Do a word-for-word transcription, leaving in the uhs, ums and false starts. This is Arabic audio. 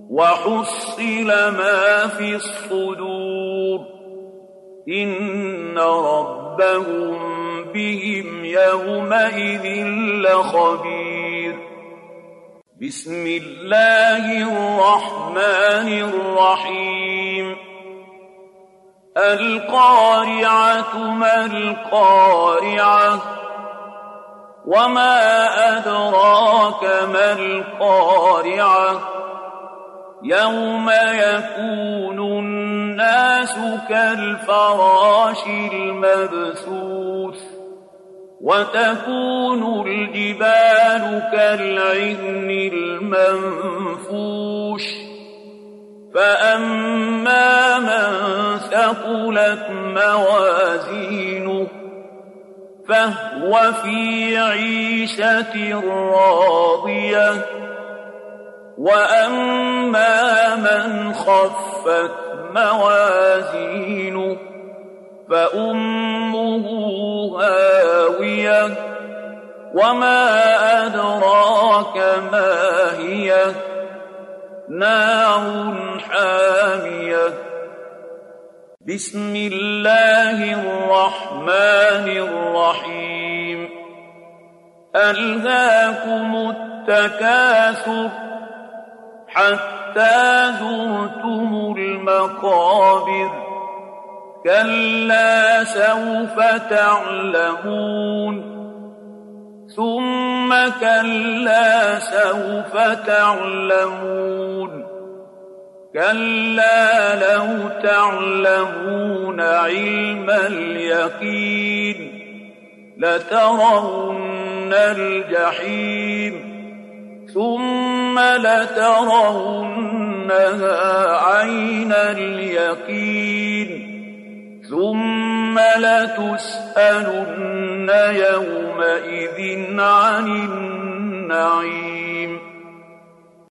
وحصل ما في الصدور إن ربهم بهم يومئذ لخبير. بسم الله الرحمن الرحيم. القارعة ما القارعة وما أدراك ما القارعة يوم يكون الناس كالفراش المبثوث وتكون الجبال كالعهن المنفوش فأما من ثقلت موازينه فهو في عيشة راضية وأما من خفت موازينه فأمه هاوية وما أدراك ما هي نار حامية. بسم الله الرحمن الرحيم. ألهاكم التكاثر حتى زرتم المقابر كلا سوف تعلمون ثم كلا سوف تعلمون كلا لو تعلمون علم اليقين لترون الجحيم ثم لترونها عين اليقين ثم لتسألن يومئذ عن النعيم.